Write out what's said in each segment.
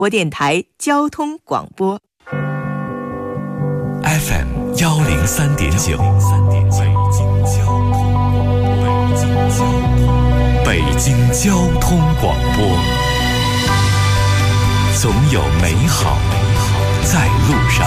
我电台交通广播 FM 103.9，北京交通广播，总有美好在路上。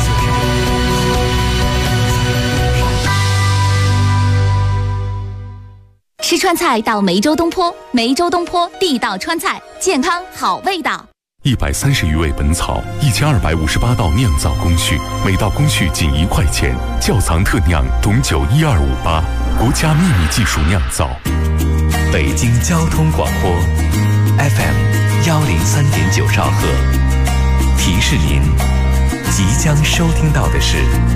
吃川菜到梅州东坡，梅州东坡地道川菜，健康好味道。 130余味本草，1258道酿造工序，每道工序仅1块钱。窖藏特酿董酒1258，国家秘密技术酿造。 北京交通广播 FM 103.9兆赫，提示您即将收听到的是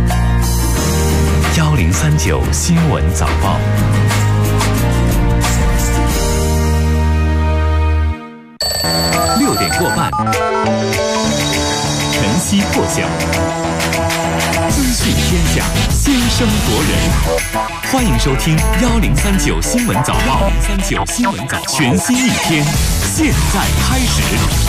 1039新闻早报。6点过半，晨曦破晓，资讯天下，先声夺人。欢迎收听1039新闻早报，1039新闻早报，全新一天，现在开始。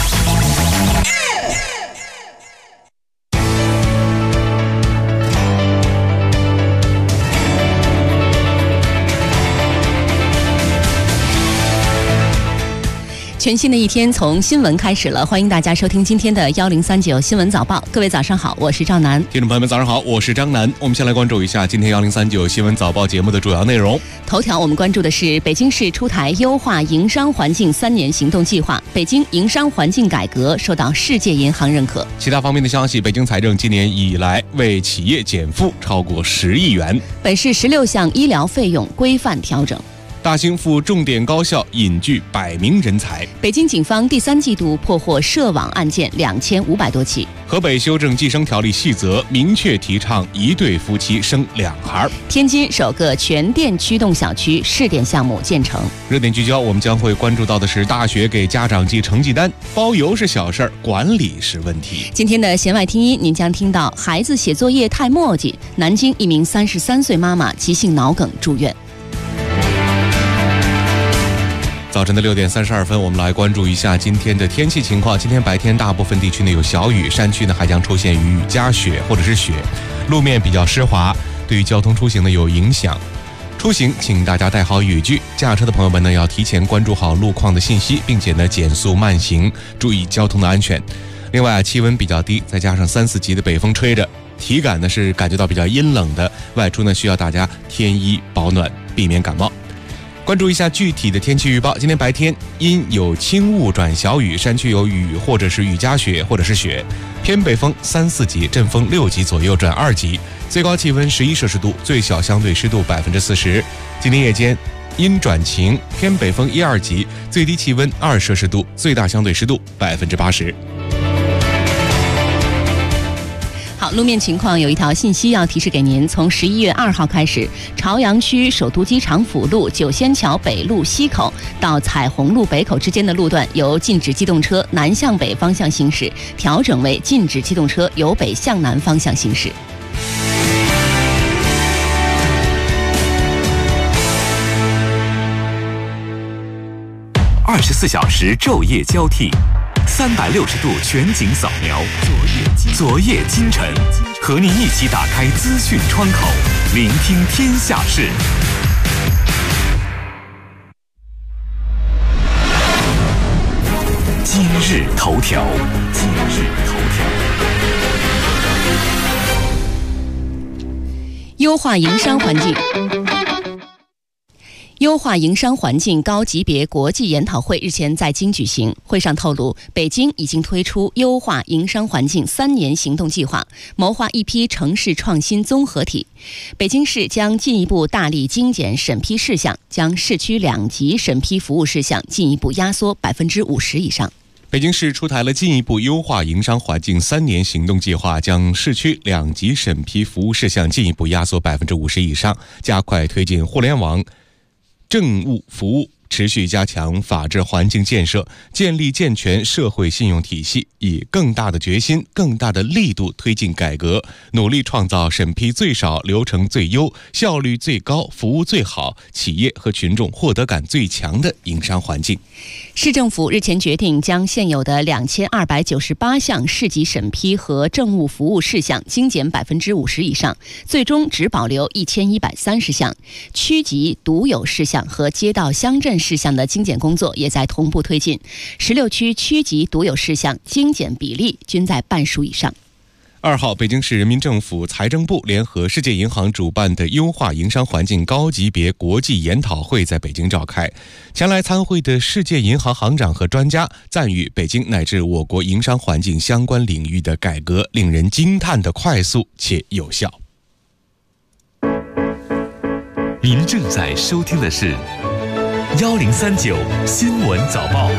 全新的一天从新闻开始了，欢迎大家收听今天的1039新闻早报。各位早上好，我是赵楠。 听众朋友们早上好，我是张楠。我们先来关注一下今天1039新闻早报节目的主要内容。 头条我们关注的是北京市出台优化营商环境3年行动计划，北京营商环境改革受到世界银行认可。 其他方面的消息，北京财政今年以来为企业减负超过10亿元。 本市16项医疗费用规范调整。 大兴赴重点高校引聚100名人才。 北京警方第3季度破获涉网案件2500多起。 河北修正计生条例细则，明确提倡1对夫妻生2孩。 天津首个全电驱动小区试点项目建成。 热点聚焦，我们将会关注到的是大学给家长寄成绩单，包邮是小事儿，管理是问题。 今天的弦外听音，您将听到孩子写作业太墨迹，南京一名33岁妈妈急性脑梗住院。 早晨的6点32分，我们来关注一下今天的天气情况。今天白天大部分地区呢有小雨，山区呢还将出现雨夹雪或者是雪，路面比较湿滑，对于交通出行呢有影响。出行请大家带好雨具，驾车的朋友们呢要提前关注好路况的信息，并且呢减速慢行，注意交通的安全。另外气温比较低，再加上3、4级的北风吹着，体感呢是感觉到比较阴冷的，外出呢需要大家添衣保暖，避免感冒。关注一下具体的天气预报。今天白天阴有轻雾转小雨，山区有雨或者是雨夹雪或者是雪，偏北风3、4级，阵风6级左右转2级，最高气温11摄氏度，最小相对湿度40%。今天夜间阴转晴，偏北风1、2级，最低气温2摄氏度，最大相对湿度80%。 好，路面情况有一条信息要提示给您，从11月2号开始，朝阳区首都机场辅路九仙桥北路西口到彩虹路北口之间的路段由禁止机动车南向北方向行驶调整为禁止机动车由北向南方向行驶。 24小时昼夜交替，360度全景扫描，昨夜今晨，和您一起打开资讯窗口，聆听天下事。今日头条， 优化营商环境。优化营商环境高级别国际研讨会日前在京举行，会上透露，北京已经推出优化营商环境3年行动计划，谋划一批城市创新综合体。北京市将进一步大力精简审批事项，将市区2级审批服务事项进一步压缩50%以上。 北京市出台了进一步优化营商环境3年行动计划，将市区2级审批服务事项进一步压缩50%以上，加快推进互联网政务服务持续加强法治环境建设，建立健全社会信用体系，以更大的决心、更大的力度推进改革，努力创造审批最少、流程最优、效率最高、服务最好、企业和群众获得感最强的营商环境。 市政府日前决定将现有的2298项市级审批和政务服务事项精简50%以上，最终只保留1130项。区级独有事项和街道乡镇事项的精简工作也在同步推进，16区区级独有事项精简比例均在半数以上。 2号，北京市人民政府财政部联合世界银行主办的优化营商环境高级别国际研讨会在北京召开。前来参会的世界银行行长和专家赞誉北京乃至我国营商环境相关领域的改革令人惊叹的快速且有效。 您正在收听的是1039新闻早报。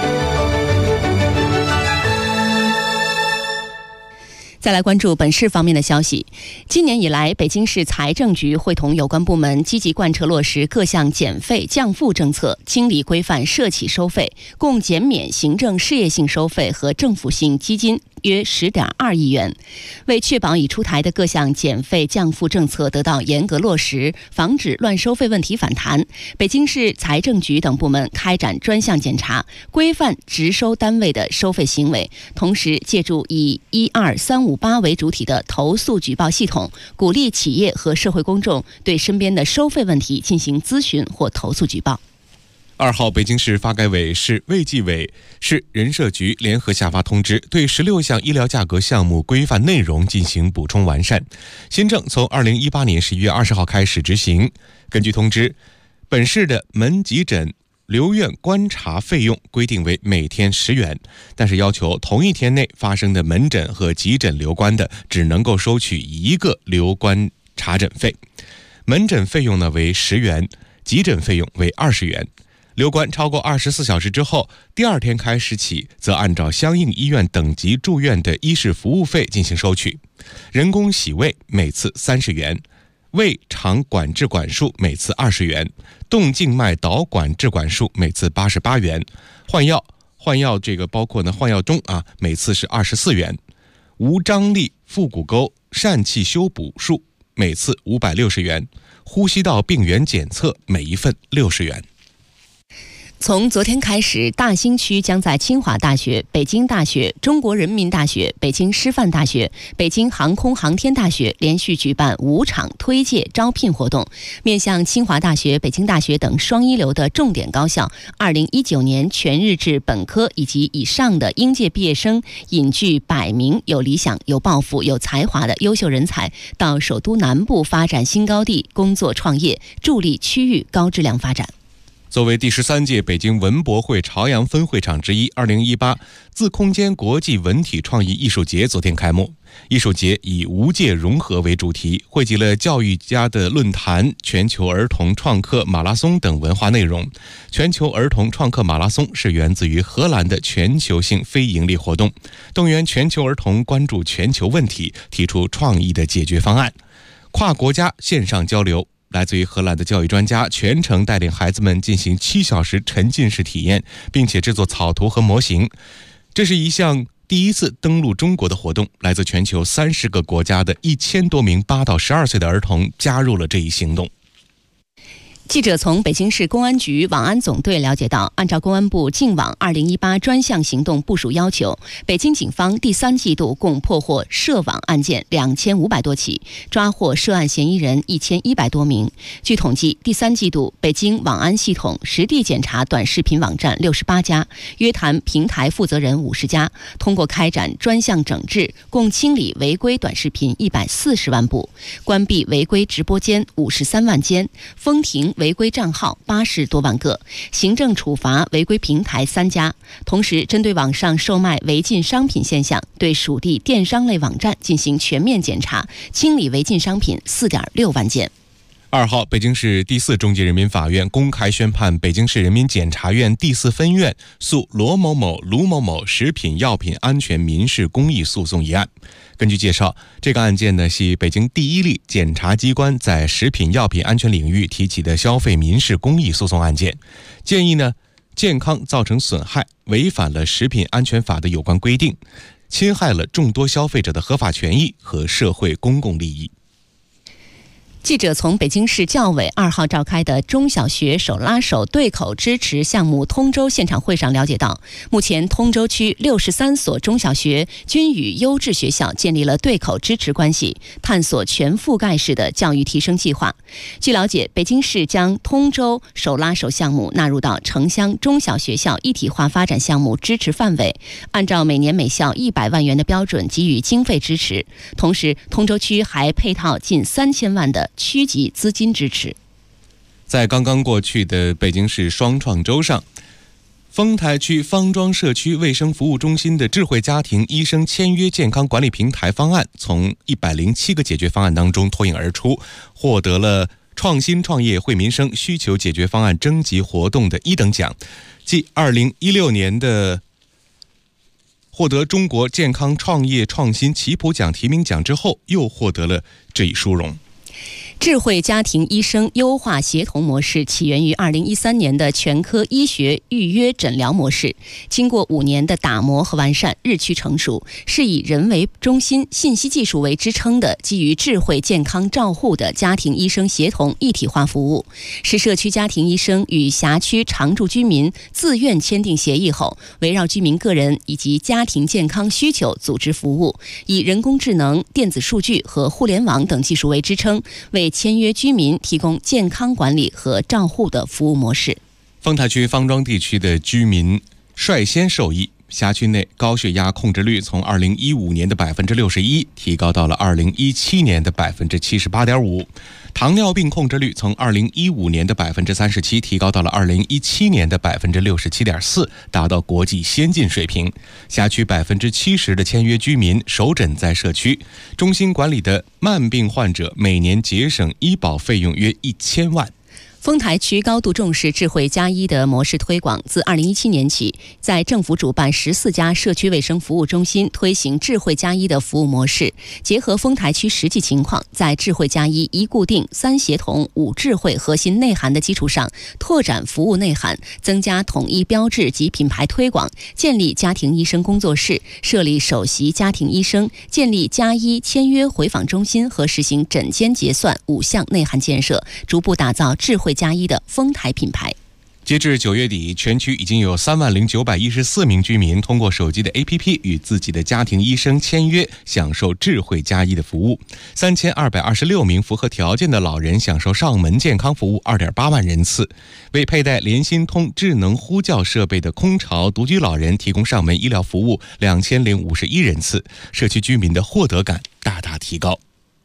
再来关注本市方面的消息。今年以来，北京市财政局会同有关部门积极贯彻落实各项减费降负政策，清理规范社企收费，共减免行政事业性收费和政府性基金约10.2亿元。为确保已出台的各项减费降负政策得到严格落实，防止乱收费问题反弹，北京市财政局等部门开展专项检查，规范直收单位的收费行为，同时借助以12358为主体的投诉举报系统，鼓励企业和社会公众对身边的收费问题进行咨询或投诉举报。 2号，北京市发改委、市卫计委、市人社局联合下发通知，对16项医疗价格项目规范内容进行补充完善。新政从2018年11月20号开始执行。根据通知，本市的门急诊留院观察费用规定为每天10元，但是要求同一天内发生的门诊和急诊留观的，只能够收取一个留观查诊费。门诊费用呢为10元，急诊费用为20元。留观超过24小时之后，第2天开始起，则按照相应医院等级住院的医事服务费进行收取。人工洗胃每次30元，胃肠管置管术每次20元，动静脉导管置管术每次88元，换药这个包括换药钟每次是24元，无张力腹股沟疝气修补术每次560元，呼吸道病原检测每一份60元。 从昨天开始，大兴区将在清华大学、北京大学、中国人民大学、北京师范大学、北京航空航天大学连续举办5场推介招聘活动，面向清华大学、北京大学等双一流的重点高校，2019年全日制本科以及以上的应届毕业生，引聚100名有理想、有抱负、有才华的优秀人才到首都南部发展新高地工作创业，助力区域高质量发展。 作为第13届北京文博会朝阳分会场之一，2018自空间国际文体创意艺术节昨天开幕。艺术节以无界融合为主题，汇集了教育家的论坛、全球儿童创客马拉松等文化内容。全球儿童创客马拉松是源自于荷兰的全球性非营利活动，动员全球儿童关注全球问题，提出创意的解决方案。跨国家线上交流，来自于荷兰的教育专家全程带领孩子们进行7小时沉浸式体验，并且制作草图和模型。这是一项第一次登陆中国的活动，来自全球30个国家的1000多名8到12岁的儿童加入了这一行动。 记者从北京市公安局网安总队了解到，按照公安部净网2018专项行动部署要求，北京警方第3季度共破获涉网案件2500多起，抓获涉案嫌疑人1100多名。据统计，第3季度北京网安系统实地检查短视频网站68家，约谈平台负责人50家，通过开展专项整治，共清理违规短视频140万部，关闭违规直播间53万间，封停违规账号80多万个，行政处罚违规平台3家。同时，针对网上售卖违禁商品现象，对属地电商类网站进行全面检查，清理违禁商品4.6万件。 2号，北京市第4中级人民法院公开宣判北京市人民检察院第4分院诉罗某某、卢某某食品药品安全民事公益诉讼一案。根据介绍，这个案件呢系北京第1例检察机关在食品药品安全领域提起的消费民事公益诉讼案件。建议呢，健康造成损害，违反了食品安全法的有关规定，侵害了众多消费者的合法权益和社会公共利益。 记者从北京市教委2号召开的中小学手拉手对口支持项目通州现场会上了解到，目前通州区63所中小学均与优质学校建立了对口支持关系，探索全覆盖式的教育提升计划。据了解，北京市将通州手拉手项目纳入到城乡中小学校一体化发展项目支持范围，按照每年每校100万元的标准给予经费支持。同时，通州区还配套近3000万的区级资金支持。 在刚刚过去的北京市双创周上，丰台区方庄社区卫生服务中心的智慧家庭医生签约健康管理平台方案从107个解决方案当中脱颖而出，获得了创新创业惠民生需求解决方案征集活动的1等奖，继2016年的获得中国健康创业创新奇普奖提名奖之后，又获得了这一殊荣。 智慧家庭医生优化协同模式起源于2013年的全科医学预约诊疗模式，经过5年的打磨和完善，日趋成熟，是以人为中心、信息技术为支撑的基于智慧健康照护的家庭医生协同一体化服务，是社区家庭医生与辖区常住居民自愿签订协议后，围绕居民个人以及家庭健康需求组织服务，以人工智能、电子数据和互联网等技术为支撑，为签约居民提供健康管理和照护的服务模式。 丰台区方庄地区的居民率先受益，辖区内高血压控制率从2015年的61%提高到了2017年的78.5%，糖尿病控制率从2015年的37%提高到了2017年的67.4%，达到国际先进水平。辖区70%的签约居民首诊在社区，中心管理的慢病患者每年节省医保费用约1000万。 丰台区高度重视智慧家医的模式推广，自2017年起，在政府主办14家社区卫生服务中心推行智慧家医的服务模式，结合丰台区实际情况，在智慧家医1固定、3协同、5智慧核心内涵的基础上，拓展服务内涵，增加统一标志及品牌推广，建立家庭医生工作室，设立首席家庭医生，建立家医签约回访中心和实行诊间结算5项内涵建设，逐步打造智慧家医的丰台品牌。 截至9月底，全区已经有30914名居民通过手机的 APP 与自己的家庭医生签约，享受智慧家医的服务。3226名符合条件的老人享受上门健康服务2.8万人次，为佩戴联心通智能呼叫设备的空巢独居老人提供上门医疗服务2051人次，社区居民的获得感大大提高。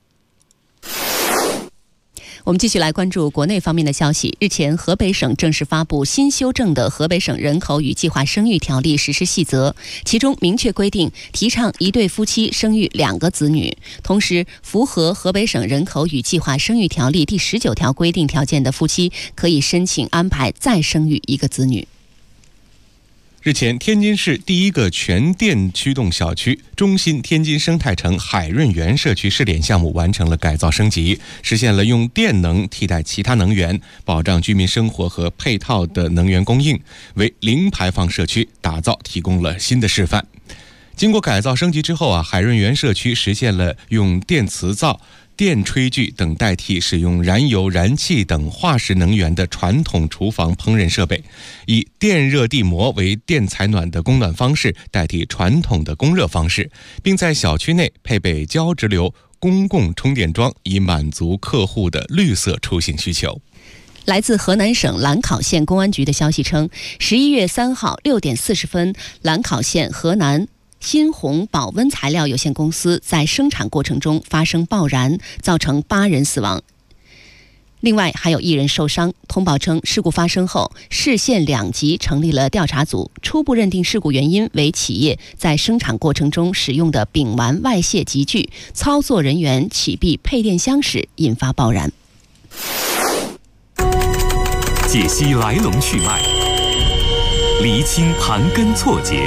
我们继续来关注国内方面的消息。日前，河北省正式发布新修正的《河北省人口与计划生育条例实施细则》，其中明确规定，提倡一对夫妻生育2个子女。同时，符合河北省人口与计划生育条例第19条规定条件的夫妻，可以申请安排再生育1个子女。 日前，天津市第1个全电驱动小区中心天津生态城海润园社区试点项目完成了改造升级，实现了用电能替代其他能源，保障居民生活和配套的能源供应，为零排放社区打造提供了新的示范。经过改造升级之后海润园社区实现了用电磁灶、电炊具等代替使用燃油、燃气等化石能源的传统厨房烹饪设备，以电热地膜为电采暖的供暖方式代替传统的供热方式，并在小区内配备交直流公共充电桩，以满足客户的绿色出行需求。 来自河南省兰考县公安局的消息称，11月3号6点40分，兰考县河南新鸿保温材料有限公司在生产过程中发生爆燃，造成8人死亡，另外还有1人受伤。通报称，事故发生后，市县2级成立了调查组，初步认定事故原因为企业在生产过程中使用的丙烷外泄集聚，操作人员启闭配电箱时引发爆燃。 解析来龙去脉，厘清盘根错节，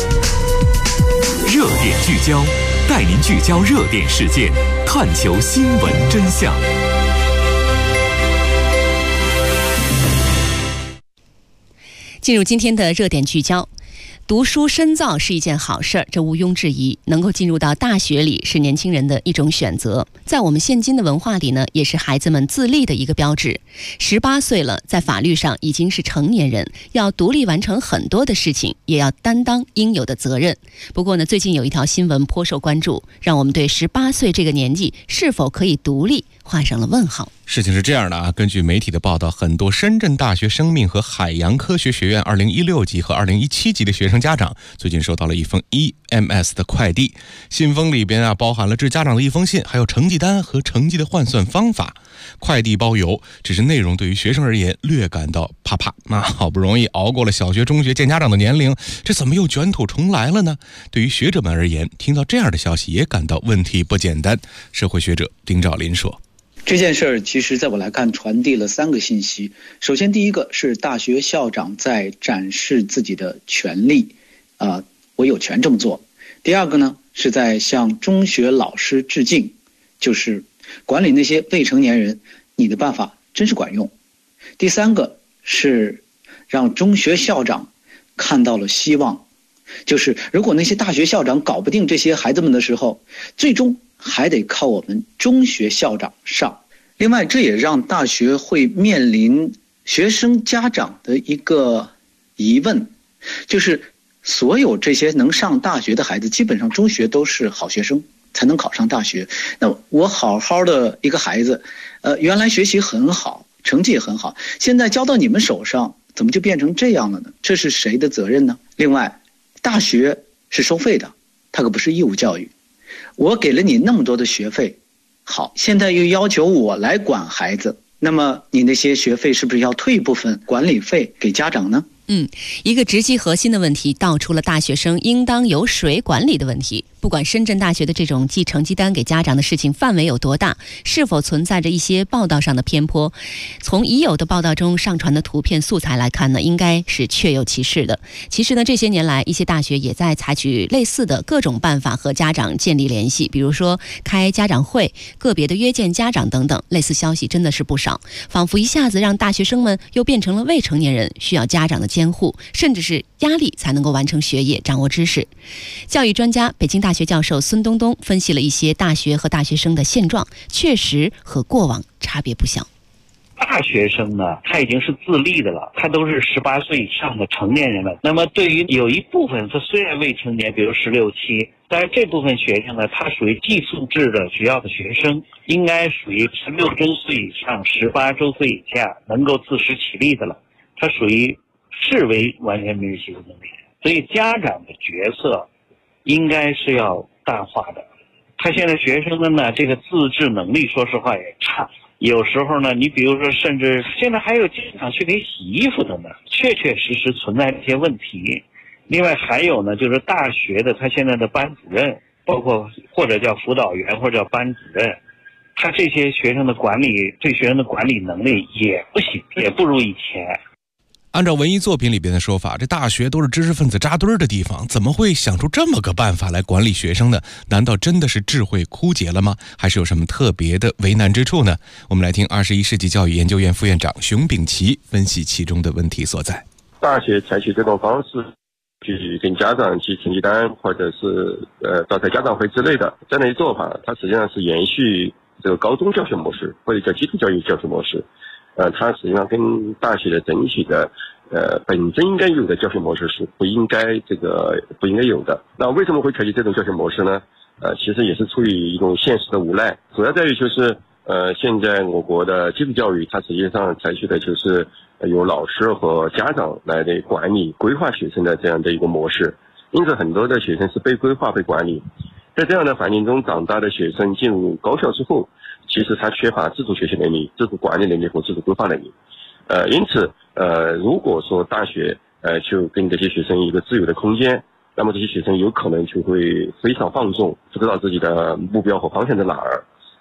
热点聚焦，带您聚焦热点事件，探求新闻真相。 进入今天的热点聚焦。读书深造是一件好事儿，这毋庸置疑。能够进入到大学里是年轻人的一种选择，在我们现今的文化里呢，也是孩子们自立的一个标志。18岁了，在法律上已经是成年人，要独立完成很多的事情，也要担当应有的责任。不过呢，最近有一条新闻颇受关注，让我们对18岁这个年纪是否可以独立画上了问号。 事情是这样的啊，根据媒体的报道，很多深圳大学生命和海洋科学学院2016级和2017级的学生家长最近收到了一封 EMS 的快递，信封里边包含了致家长的一封信，还有成绩单和成绩的换算方法。快递包邮，只是内容对于学生而言略感到怕怕。好不容易熬过了小学中学见家长的年龄，这怎么又卷土重来了呢？对于学者们而言，听到这样的消息也感到问题不简单。社会学者丁兆林说， 这件事儿其实在我来看传递了3个信息。首先第一个是大学校长在展示自己的权利，我有权这么做。第二个呢是在向中学老师致敬，就是管理那些未成年人，你的办法真是管用。第3个是让中学校长看到了希望，就是如果那些大学校长搞不定这些孩子们的时候，最终还得靠我们中学校长上。另外，这也让大学会面临学生家长的一个疑问，就是所有这些能上大学的孩子，基本上中学都是好学生才能考上大学。那我好好的一个孩子，原来学习很好，成绩也很好，现在交到你们手上，怎么就变成这样了呢？这是谁的责任呢？另外，大学是收费的，它可不是义务教育。我给了你那么多的学费，好，现在又要求我来管孩子，那么你那些学费是不是要退一部分管理费给家长呢？ 一个直击核心的问题，道出了大学生应当由谁管理的问题。不管深圳大学的这种寄成绩单给家长的事情范围有多大，是否存在着一些报道上的偏颇，从已有的报道中上传的图片素材来看呢，应该是确有其事的。其实呢，这些年来一些大学也在采取类似的各种办法和家长建立联系，比如说开家长会、个别的约见家长等等，类似消息真的是不少，仿佛一下子让大学生们又变成了未成年人，需要家长的监护，甚至是压力才能够完成学业、掌握知识。教育专家、北京大学教授孙东东分析了一些大学和大学生的现状，确实和过往差别不小。 大学生呢，他已经是自立的了，他都是18岁以上的成年人了。那么对于有一部分他虽然未成年，比如16、17，但是这部分学生呢，他属于寄宿制的学校的学生，应该属于16周岁以上、18周岁以下，能够自食其力的了。他属于视为完全民事行为能力，所以家长的角色应该是要淡化的。他现在学生的呢，这个自制能力说实话也差，有时候呢，你比如说甚至现在还有家长去给洗衣服的呢，确确实实存在这些问题。另外还有呢，就是大学的他现在的班主任，包括或者叫辅导员或者叫班主任，他这些学生的管理，对学生的管理能力也不行，也不如以前。 按照文艺作品里边的说法，这大学都是知识分子扎堆的地方，怎么会想出这么个办法来管理学生呢？难道真的是智慧枯竭了吗？还是有什么特别的为难之处呢？我们来听21世纪教育研究院副院长熊秉奇分析其中的问题所在。 大学采取这种方式去跟家长寄成绩单，或者是召开家长会之类的这样的做法，它实际上是延续这个高中教学模式，或者叫基础教育教学模式。它实际上跟大学的整体的本身应该有的教学模式是不应该有的。那为什么会采取这种教学模式呢？其实也是出于一种现实的无奈，主要在于就是现在我国的基础教育它实际上采取的就是由老师和家长来的管理规划学生的这样的一个模式，因此很多的学生是被规划被管理。在这样的环境中长大的学生进入高校之后，其实他缺乏自主学习能力、自主管理能力和自主规划能力。因此如果说大学就跟这些学生一个自由的空间，那么这些学生有可能就会非常放纵，不知道自己的目标和方向在哪儿。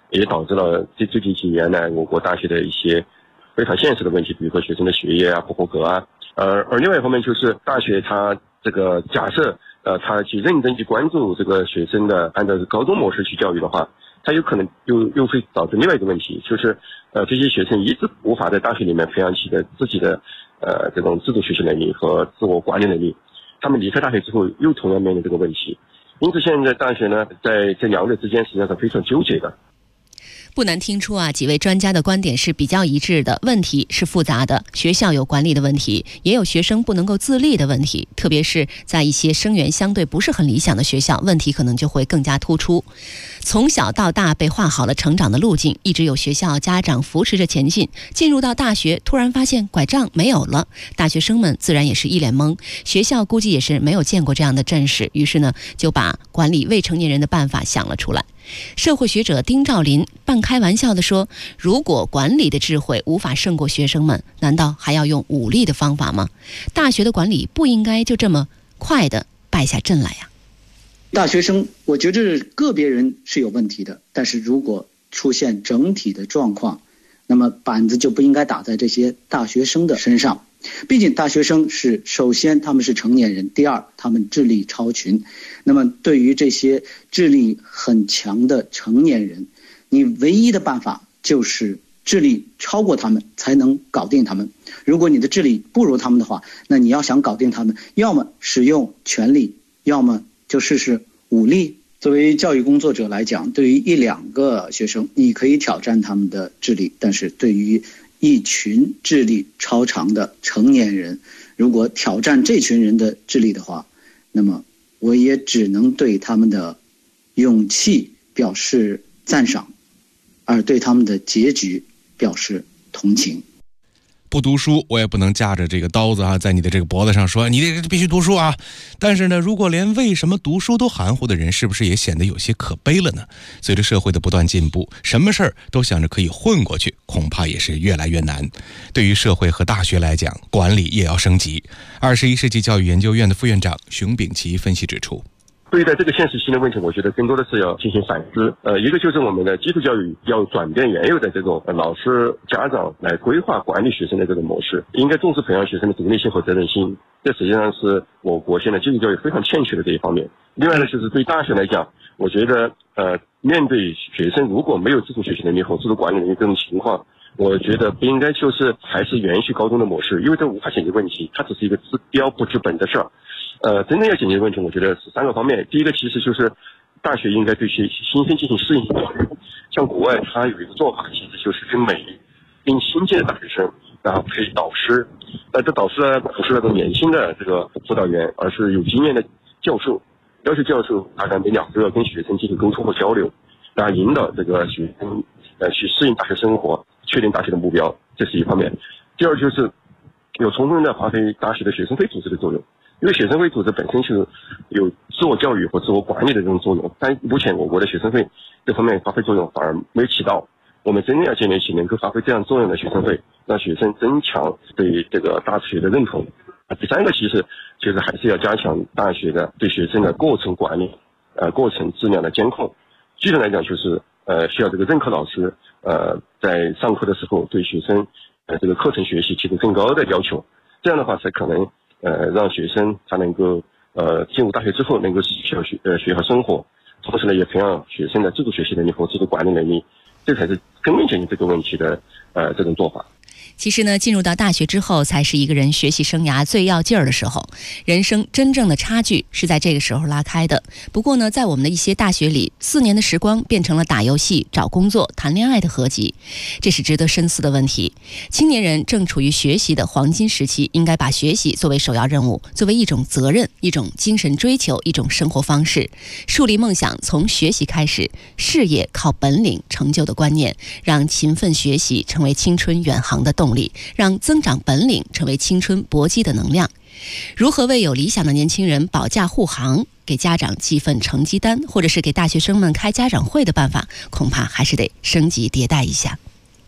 也导致了最近几年来我国大学的一些非常现实的问题，比如说学生的学业啊不合格啊。而另外一方面就是大学它这个假设他去认真去关注这个学生的按照高中模式去教育的话，他有可能又会导致另外一个问题，就是这些学生一直无法在大学里面培养起的自己的这种自主学习能力和自我管理能力，他们离开大学之后又同样面临这个问题。因此现在大学呢在这两者之间实际上是非常纠结的。 不难听出几位专家的观点是比较一致的，问题是复杂的，学校有管理的问题，也有学生不能够自立的问题，特别是在一些生源相对不是很理想的学校，问题可能就会更加突出。从小到大被画好了成长的路径，一直有学校家长扶持着前进，进入到大学突然发现拐杖没有了，大学生们自然也是一脸懵，学校估计也是没有见过这样的阵势，于是呢就把管理未成年人的办法想了出来。社会学者丁兆林半开玩笑地说，如果管理的智慧无法胜过学生们，难道还要用武力的方法吗？大学的管理不应该就这么快地败下阵来呀。 大学生我觉得个别人是有问题的，但是如果出现整体的状况，那么板子就不应该打在这些大学生的身上。毕竟大学生是首先他们是成年人，第二他们智力超群，那么对于这些智力很强的成年人，你唯一的办法就是智力超过他们才能搞定他们。如果你的智力不如他们的话，那你要想搞定他们，要么使用权力，要么就试试武力。作为教育工作者来讲，对于一两个学生你可以挑战他们的智力，但是对于一群智力超常的成年人，如果挑战这群人的智力的话，那么我也只能对他们的勇气表示赞赏，而对他们的结局表示同情。 不读书我也不能架着这个刀子在你的这个脖子上说你这必须读书啊。但是呢，如果连为什么读书都含糊的人，是不是也显得有些可悲了呢？随着社会的不断进步，什么事儿都想着可以混过去，恐怕也是越来越难。对于社会和大学来讲，管理也要升级。21世纪教育研究院的副院长熊丙奇分析指出， 对待这个现实性的问题，我觉得更多的是要进行反思。一个就是我们的基础教育要转变原有的这种老师、家长来规划管理学生的这种模式，应该重视培养学生的独立性和责任心。这实际上是我国现在基础教育非常欠缺的这一方面。另外呢，就是对大学来讲，我觉得面对学生如果没有自主学习能力和自主管理能力这种情况，我觉得不应该就是还是延续高中的模式，因为这无法解决问题，它只是一个治标不治本的事儿。真正要解决问题，我觉得是3个方面。第一个其实就是大学应该对新生进行适应性教育，像国外它有一个做法，其实就是跟每名新进的大学生，然后配导师。这导师呢不是那种年轻的这个辅导员，而是有经验的教授，要求教授大概每2个月跟学生进行沟通和交流，然后引导这个学生去适应大学生活，确定大学的目标，这是一方面。第二就是有充分的发挥大学的学生会组织的作用。因为学生会组织本身就有自我教育和自我管理的这种作用，但目前我国的学生会这方面发挥作用反而没有起到。我们真正要建立起能够发挥这样作用的学生会，让学生增强对这个大学的认同。第3个其实就是还是要加强大学的对学生的过程管理，过程质量的监控。具体来讲就是需要这个任课老师在上课的时候对学生这个课程学习提出更高的要求，这样的话才可能让学生他能够进入大学之后能够学好生活，同时呢也培养学生的自主学习能力和自主管理能力，这才是根本解决这个问题的这种做法。 其实呢，进入到大学之后才是一个人学习生涯最要劲儿的时候，人生真正的差距是在这个时候拉开的。不过呢，在我们的一些大学里，4年的时光变成了打游戏、找工作、谈恋爱的合集，这是值得深思的问题。青年人正处于学习的黄金时期，应该把学习作为首要任务，作为一种责任、一种精神追求、一种生活方式，树立梦想从学习开始，事业靠本领成就的观念，让勤奋学习成为青春远航的动力，让增长本领成为青春搏击的能量。如何为有理想的年轻人保驾护航，给家长寄份成绩单，或者是给大学生们开家长会的办法，恐怕还是得升级迭代一下。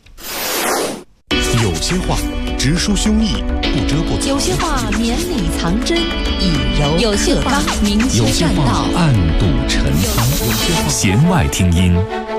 有些话直抒胸臆，不遮不藏； 有些话绵里藏针，以柔有些话明有些话确栈道， 暗度陈仓；有些话弦外听音。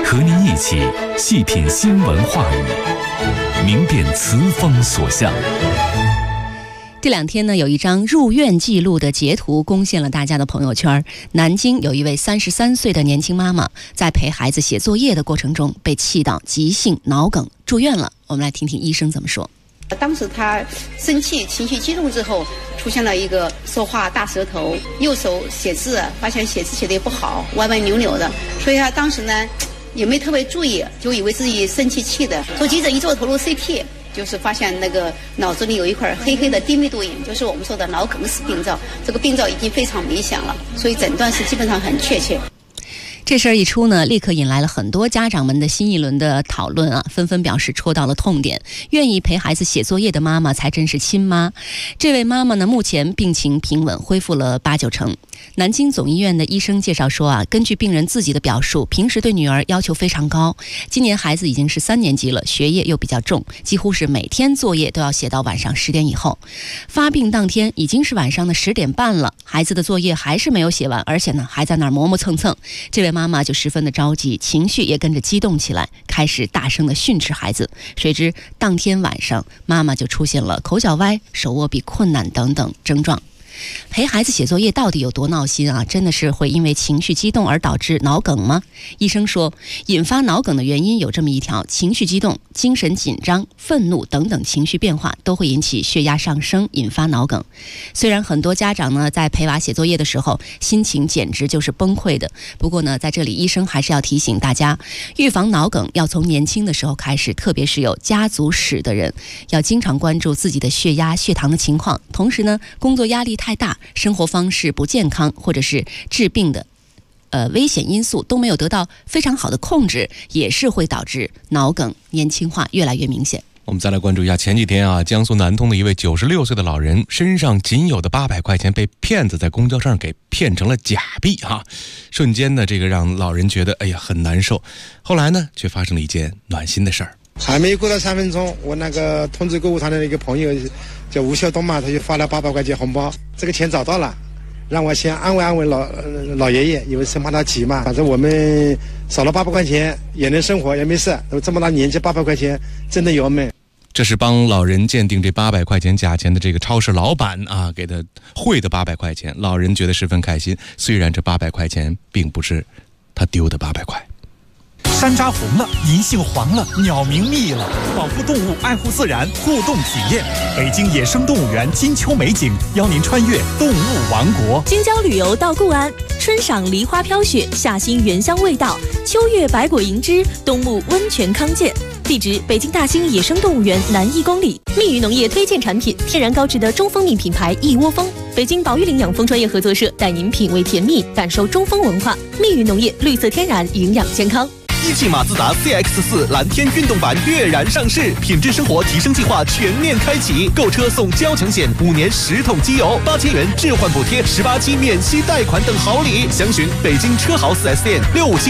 和您一起细品新闻话语，明辨词风所向。 这两天呢，有一张入院记录的截图攻陷了大家的朋友圈。南京有一位33岁的年轻妈妈，在陪孩子写作业的过程中被气到急性脑梗住院了。我们来听听医生怎么说。 当时她生气、情绪激动之后，出现了一个说话大舌头，右手写字发现写字写得也不好，歪歪扭扭的，所以她当时呢也没特别注意，就以为自己生气的。做急诊一做投入 CT， 就是发现那个脑子里有一块黑黑的低密度影，就是我们说的脑梗死病灶。这个病灶已经非常明显了，所以诊断是基本上很确切。 这事儿一出呢，立刻引来了很多家长们的新一轮的讨论啊，纷纷表示戳到了痛点。愿意陪孩子写作业的妈妈才真是亲妈。这位妈妈呢，目前病情平稳，恢复了8、9成。南京总医院的医生介绍说啊，根据病人自己的表述，平时对女儿要求非常高。今年孩子已经是3年级了，学业又比较重，几乎是每天作业都要写到晚上10点以后。发病当天已经是晚上的10点半了，孩子的作业还是没有写完，而且呢还在那儿磨磨蹭蹭。这位妈妈就十分的着急，情绪也跟着激动起来，开始大声的训斥孩子。谁知当天晚上，妈妈就出现了口角歪、手握笔困难等等症状。陪孩子写作业到底有多闹心啊？真的是会因为情绪激动而导致脑梗吗？医生说，引发脑梗的原因有这么一条：情绪激动、精神紧张、愤怒等等情绪变化都会引起血压上升，引发脑梗。虽然很多家长呢在陪娃写作业的时候，心情简直就是崩溃的，不过呢，在这里医生还是要提醒大家，预防脑梗要从年轻的时候开始，特别是有家族史的人，要经常关注自己的血压、血糖的情况。同时呢，工作压力太大，生活方式不健康，或者是治病的危险因素都没有得到非常好的控制，也是会导致脑梗年轻化越来越明显。 我们再来关注一下前几天啊，江苏南通的一位96岁的老人，身上仅有的800块钱被骗子在公交上给骗成了假币啊！瞬间呢，这个让老人觉得哎呀很难受。后来呢，却发生了一件暖心的事儿。 还没过到3分钟，我那个通知购物团的一个朋友叫吴晓东嘛，他就发了800块钱红包，这个钱找到了，让我先安慰老爷爷，因为生怕他急嘛。反正我们少了800块钱也能生活，也没事。都这么大年纪，800块钱真的有美。 这是帮老人鉴定这800块钱假钱的这个超市老板啊，给他汇的800块钱，老人觉得十分开心。虽然这800块钱并不是他丢的800块。 山楂红了，银杏黄了，鸟鸣密了，保护动物，爱护自然，互动体验。北京野生动物园金秋美景，邀您穿越动物王国。 京郊旅游到固安，春赏梨花飘雪，夏欣原香味道，秋月百果银枝，冬沐温泉康健。地址：北京大兴野生动物园南1公里。蜜语农业推荐产品：天然高质的中蜂蜜品牌一窝蜂。北京宝玉林养蜂专业合作社带您品味甜蜜，感受中蜂文化。蜜语农业，绿色天然，营养健康。 一汽马自达 CX-4 蓝天运动版跃然上市，品质生活提升计划全面开启，购车送交强险，5年10桶机油，8000元置换补贴，18期免息贷款等好礼。详询北京车豪 4S 店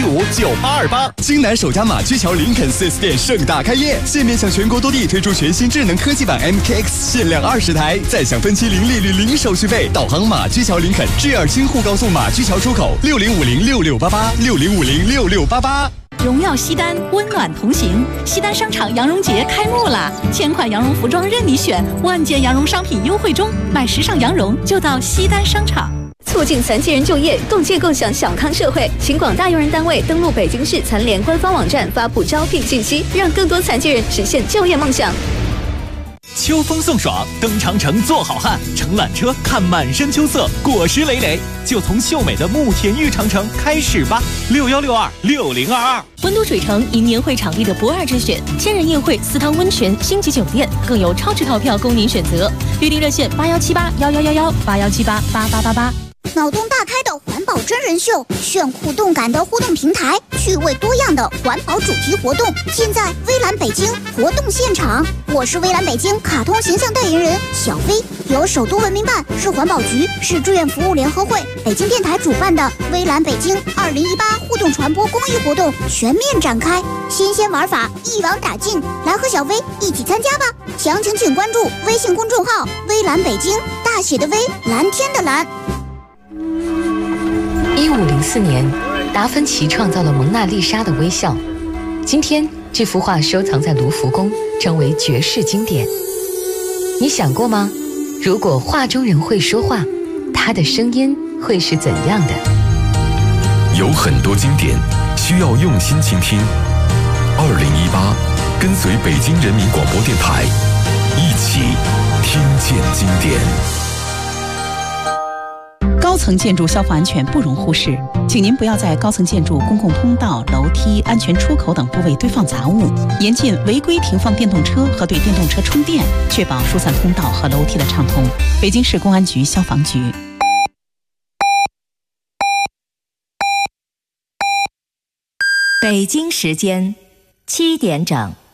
65759828。 京南首家马驹桥林肯 4S 店盛大开业，现面向全国多地推出全新智能科技版 MKX， 限量20台，再享分期零利率零手续费。导航马驹桥林肯，G2京沪高速马驹桥出口，60506688，60506688。 荣耀西单，温暖同行。西单商场羊绒节开幕啦！1000款羊绒服装任你选，万件羊绒商品优惠中，买时尚羊绒就到西单商场。促进残疾人就业，共建共享小康社会，请广大用人单位登录北京市残联官方网站发布招聘信息，让更多残疾人实现就业梦想。 秋风送爽，登长城做好汉，乘缆车看满山秋色，果实累累，就从秀美的慕田峪长城开始吧！61626022。 温都水城迎年会场地的不二之选，千人宴会、4汤温泉、星级酒店，更有超值套票供您选择。预订热线81781111，81788888。 脑洞大开的环保真人秀，炫酷动感的互动平台，趣味多样的环保主题活动，尽在微蓝北京活动现场。我是微蓝北京卡通形象代言人小飞，由首都文明办、市环保局、市志愿服务联合会、北京电台主办的微蓝北京2018互动传播公益活动全面展开，新鲜玩法一网打尽，来和小飞一起参加吧！详情请关注微信公众号微蓝北京，大写的微，蓝天的蓝。 1504年， 达芬奇创造了蒙娜丽莎的微笑，今天这幅画收藏在卢浮宫，成为绝世经典。你想过吗？如果画中人会说话，他的声音会是怎样的？ 有很多经典需要用心倾听。2018，跟随北京人民广播电台，一起听见经典。 高层建筑消防安全不容忽视，请您不要在高层建筑公共通道、楼梯、安全出口等部位堆放杂物，严禁违规停放电动车和对电动车充电，确保疏散通道和楼梯的畅通。北京市公安局消防局。 北京时间7点整。